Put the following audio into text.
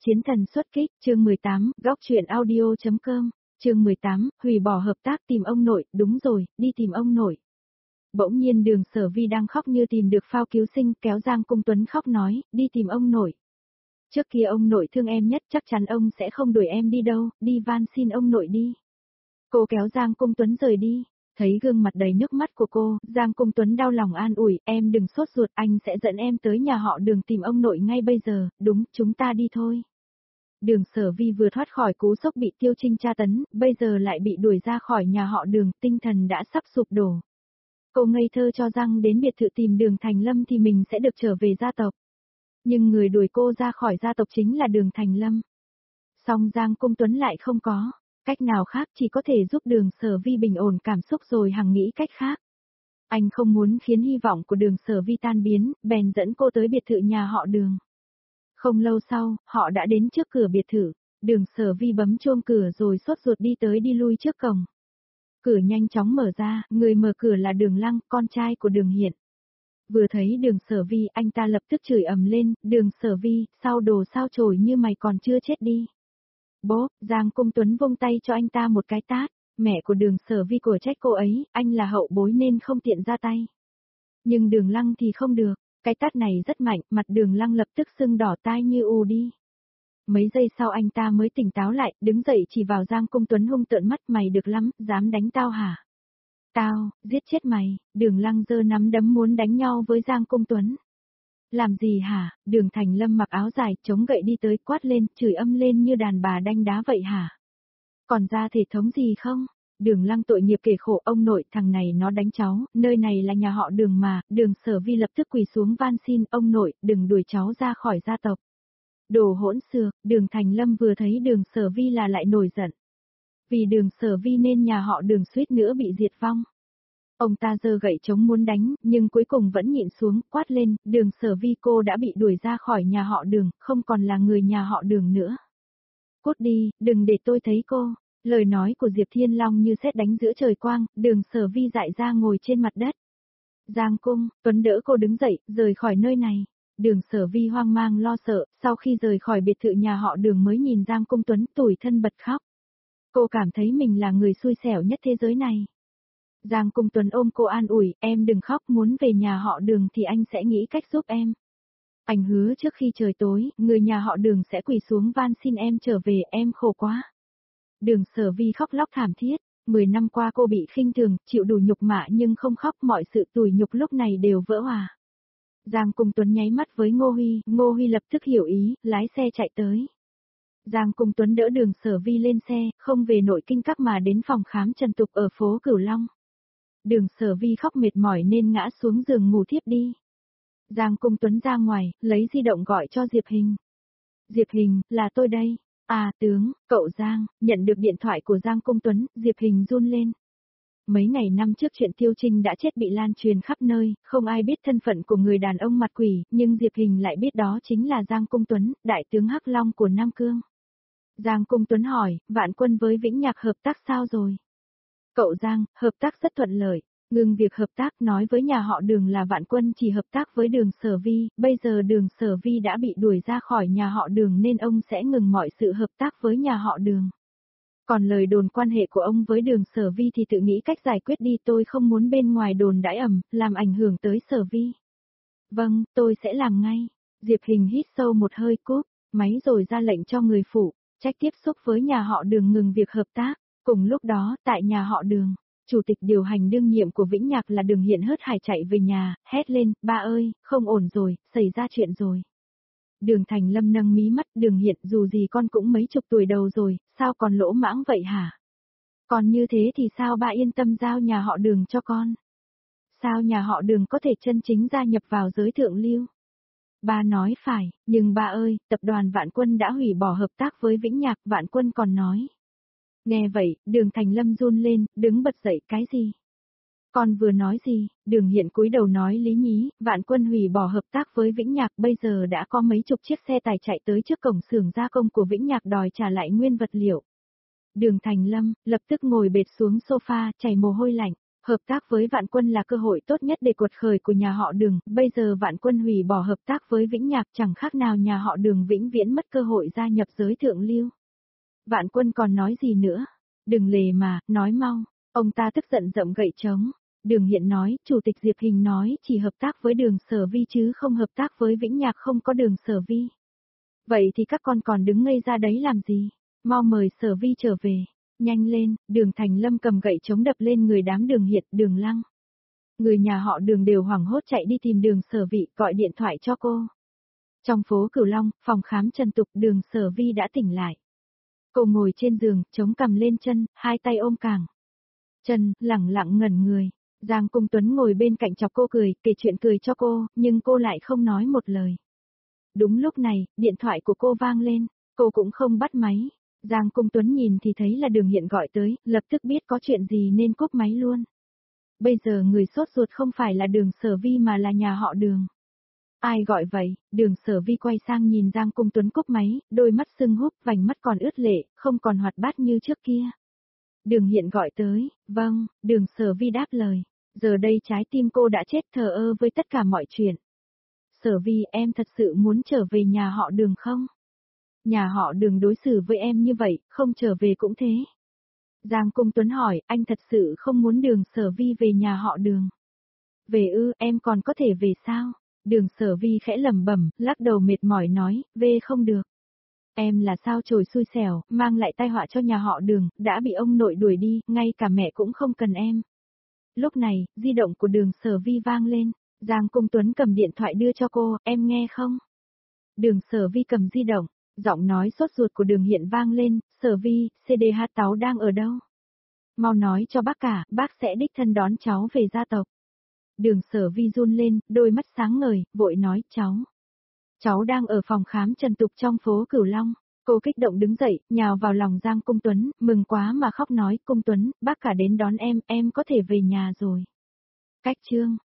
Chiến thần xuất kích, chương 18, góc truyện audio.com, chương 18, hủy bỏ hợp tác tìm ông nội, đúng rồi, đi tìm ông nội. Bỗng nhiên Đường Sở Vi đang khóc như tìm được phao cứu sinh, kéo Giang Cung Tuấn khóc nói, đi tìm ông nội. Trước kia ông nội thương em nhất, chắc chắn ông sẽ không đuổi em đi đâu, đi van xin ông nội đi. Cô kéo Giang Cung Tuấn rời đi. Thấy gương mặt đầy nước mắt của cô, Giang Cung Tuấn đau lòng an ủi, em đừng sốt ruột, anh sẽ dẫn em tới nhà họ Đường tìm ông nội ngay bây giờ, đúng, chúng ta đi thôi. Đường Sở Vi vừa thoát khỏi cú sốc bị Tiêu Trinh tra tấn, bây giờ lại bị đuổi ra khỏi nhà họ Đường, tinh thần đã sắp sụp đổ. Cô ngây thơ cho rằng đến biệt thự tìm Đường Thành Lâm thì mình sẽ được trở về gia tộc. Nhưng người đuổi cô ra khỏi gia tộc chính là Đường Thành Lâm. Song Giang Cung Tuấn lại không có cách nào khác, chỉ có thể giúp Đường Sở Vi bình ổn cảm xúc rồi hằng nghĩ cách khác. Anh không muốn khiến hy vọng của Đường Sở Vi tan biến, bèn dẫn cô tới biệt thự nhà họ Đường. Không lâu sau, họ đã đến trước cửa biệt thự. Đường Sở Vi bấm chuông cửa rồi sốt ruột đi tới đi lui trước cổng. Cửa nhanh chóng mở ra, người mở cửa là Đường Lăng, con trai của Đường Hiện. Vừa thấy Đường Sở Vi, anh ta lập tức chửi ầm lên, Đường Sở Vi, sao đồ sao chổi như mày còn chưa chết đi. Bố, Giang Cung Tuấn vung tay cho anh ta một cái tát, mẹ của Đường Sở Vi của trách cô ấy, anh là hậu bối nên không tiện ra tay. Nhưng Đường Lăng thì không được, cái tát này rất mạnh, mặt Đường Lăng lập tức sưng đỏ tai như ù đi. Mấy giây sau anh ta mới tỉnh táo lại, đứng dậy chỉ vào Giang Cung Tuấn hung tợn mắt, mày được lắm, dám đánh tao hả? Tao, giết chết mày. Đường Lăng giơ nắm đấm muốn đánh nhau với Giang Cung Tuấn. Làm gì hả? Đường Thành Lâm mặc áo dài, chống gậy đi tới, quát lên, chửi âm lên như đàn bà đanh đá vậy hả? Còn ra thể thống gì không? Đường Lăng tội nghiệp kể khổ, ông nội, thằng này nó đánh cháu, nơi này là nhà họ Đường mà. Đường Sở Vi lập tức quỳ xuống van xin, ông nội, đừng đuổi cháu ra khỏi gia tộc. Đồ hỗn xược. Đường Thành Lâm vừa thấy Đường Sở Vi là lại nổi giận. Vì Đường Sở Vi nên nhà họ Đường suýt nữa bị diệt vong. Ông ta giơ gậy chống muốn đánh, nhưng cuối cùng vẫn nhịn xuống, quát lên, Đường Sở Vi, cô đã bị đuổi ra khỏi nhà họ Đường, không còn là người nhà họ Đường nữa. Cút đi, đừng để tôi thấy cô. Lời nói của Diệp Thiên Long như sét đánh giữa trời quang, Đường Sở Vi dại ra ngồi trên mặt đất. Giang Cung Tuấn đỡ cô đứng dậy, rời khỏi nơi này. Đường Sở Vi hoang mang lo sợ, sau khi rời khỏi biệt thự nhà họ Đường mới nhìn Giang Cung Tuấn tủi thân bật khóc. Cô cảm thấy mình là người xui xẻo nhất thế giới này. Giang Cung Tuấn ôm cô an ủi, em đừng khóc, muốn về nhà họ Đường thì anh sẽ nghĩ cách giúp em. Anh hứa trước khi trời tối, người nhà họ Đường sẽ quỳ xuống van xin em trở về, em khổ quá. Đường Sở Vi khóc lóc thảm thiết, 10 năm qua cô bị khinh thường, chịu đủ nhục mạ nhưng không khóc, mọi sự tủi nhục lúc này đều vỡ hòa. Giang Cung Tuấn nháy mắt với Ngô Huy lập tức hiểu ý, lái xe chạy tới. Giang Cung Tuấn đỡ Đường Sở Vi lên xe, không về nội kinh các mà đến phòng khám Trần Tục ở phố Cửu Long. Đường Sở Vi khóc mệt mỏi nên ngã xuống giường ngủ thiếp đi. Giang Cung Tuấn ra ngoài, lấy di động gọi cho Diệp Hình. Diệp Hình, là tôi đây. À tướng, cậu Giang, nhận được điện thoại của Giang Cung Tuấn, Diệp Hình run lên. Mấy ngày năm trước chuyện Tiêu Trinh đã chết bị lan truyền khắp nơi, không ai biết thân phận của người đàn ông mặt quỷ, nhưng Diệp Hình lại biết đó chính là Giang Cung Tuấn, đại tướng Hắc Long của Nam Cương. Giang Cung Tuấn hỏi, Vạn Quân với Vĩnh Nhạc hợp tác sao rồi? Cậu Giang, hợp tác rất thuận lợi, ngừng việc hợp tác, nói với nhà họ Đường là Vạn Quân chỉ hợp tác với Đường Sở Vi, bây giờ Đường Sở Vi đã bị đuổi ra khỏi nhà họ Đường nên ông sẽ ngừng mọi sự hợp tác với nhà họ Đường. Còn lời đồn quan hệ của ông với Đường Sở Vi thì tự nghĩ cách giải quyết đi, tôi không muốn bên ngoài đồn đãi ầm, làm ảnh hưởng tới Sở Vi. Vâng, tôi sẽ làm ngay. Diệp Hình hít sâu một hơi cúp máy rồi ra lệnh cho người phụ trách tiếp xúc với nhà họ Đường ngừng việc hợp tác. Cùng lúc đó, tại nhà họ Đường, chủ tịch điều hành đương nhiệm của Vĩnh Nhạc là Đường Hiện hớt hải chạy về nhà, hét lên, ba ơi, không ổn rồi, xảy ra chuyện rồi. Đường Thành Lâm nâng mí mắt, Đường Hiện, dù gì con cũng mấy chục tuổi đầu rồi, sao còn lỗ mãng vậy hả? Còn như thế thì sao ba yên tâm giao nhà họ Đường cho con? Sao nhà họ Đường có thể chân chính gia nhập vào giới thượng lưu? Ba nói phải, nhưng ba ơi, tập đoàn Vạn Quân đã hủy bỏ hợp tác với Vĩnh Nhạc, Vạn Quân còn nói. Nghe vậy, Đường Thành Lâm run lên, đứng bật dậy, cái gì? Con vừa nói gì? Đường Hiện cúi đầu nói lý nhí, Vạn Quân hủy bỏ hợp tác với Vĩnh Nhạc, bây giờ đã có mấy chục chiếc xe tải chạy tới trước cổng xưởng gia công của Vĩnh Nhạc đòi trả lại nguyên vật liệu. Đường Thành Lâm, lập tức ngồi bệt xuống sofa, chảy mồ hôi lạnh. Hợp tác với Vạn Quân là cơ hội tốt nhất để quật khởi của nhà họ Đường, bây giờ Vạn Quân hủy bỏ hợp tác với Vĩnh Nhạc chẳng khác nào nhà họ Đường vĩnh viễn mất cơ hội gia nhập giới thượng lưu. Vạn Quân còn nói gì nữa? Đừng lề mà, nói mau. Ông ta tức giận giậm gậy trống. Đường Hiện nói, Chủ tịch Diệp Hình nói chỉ hợp tác với Đường Sở Vi chứ không hợp tác với Vĩnh Nhạc, không có Đường Sở Vi. Vậy thì các con còn đứng ngây ra đấy làm gì? Mau mời Sở Vi trở về. Nhanh lên, Đường Thành Lâm cầm gậy trống đập lên người đám Đường Hiện, Đường Lăng. Người nhà họ Đường đều hoảng hốt chạy đi tìm Đường Sở Vi, gọi điện thoại cho cô. Trong phố Cửu Long, phòng khám Trần Tục, Đường Sở Vi đã tỉnh lại. Cô ngồi trên giường, chống cằm lên chân, hai tay ôm càng chân, lẳng lặng ngẩn người. Giang Cung Tuấn ngồi bên cạnh chọc cô cười, kể chuyện cười cho cô, nhưng cô lại không nói một lời. Đúng lúc này, điện thoại của cô vang lên, cô cũng không bắt máy. Giang Cung Tuấn nhìn thì thấy là Đường Hiện gọi tới, lập tức biết có chuyện gì nên cúp máy luôn. Bây giờ người sốt ruột không phải là Đường Sở Vi mà là nhà họ Đường. Ai gọi vậy? Đường Sở Vi quay sang nhìn Giang Cung Tuấn cúp máy, đôi mắt sưng húp, vành mắt còn ướt lệ, không còn hoạt bát như trước kia. Đường Hiện gọi tới, vâng, Đường Sở Vi đáp lời. Giờ đây trái tim cô đã chết, thờ ơ với tất cả mọi chuyện. Sở Vi, em thật sự muốn trở về nhà họ Đường không? Nhà họ Đường đối xử với em như vậy, không trở về cũng thế. Giang Cung Tuấn hỏi, anh thật sự không muốn Đường Sở Vi về nhà họ Đường? Về ư, em còn có thể về sao? Đường Sở Vi khẽ lẩm bẩm, lắc đầu mệt mỏi nói, về không được. Em là sao chổi xui xẻo, mang lại tai họa cho nhà họ Đường, đã bị ông nội đuổi đi, ngay cả mẹ cũng không cần em. Lúc này, di động của Đường Sở Vi vang lên, Giang Cung Tuấn cầm điện thoại đưa cho cô, em nghe không? Đường Sở Vi cầm di động, giọng nói sốt ruột của Đường Hiện vang lên, Sở Vi, CDH Táo đang ở đâu? Mau nói cho bác cả, bác sẽ đích thân đón cháu về gia tộc. Đường Sở Vi run lên, đôi mắt sáng ngời, vội nói, cháu đang ở phòng khám Trần Tục trong phố Cửu Long. Cô kích động đứng dậy, nhào vào lòng Giang Cung Tuấn, mừng quá mà khóc nói, Cung Tuấn, bác cả đến đón em có thể về nhà rồi. Cách chương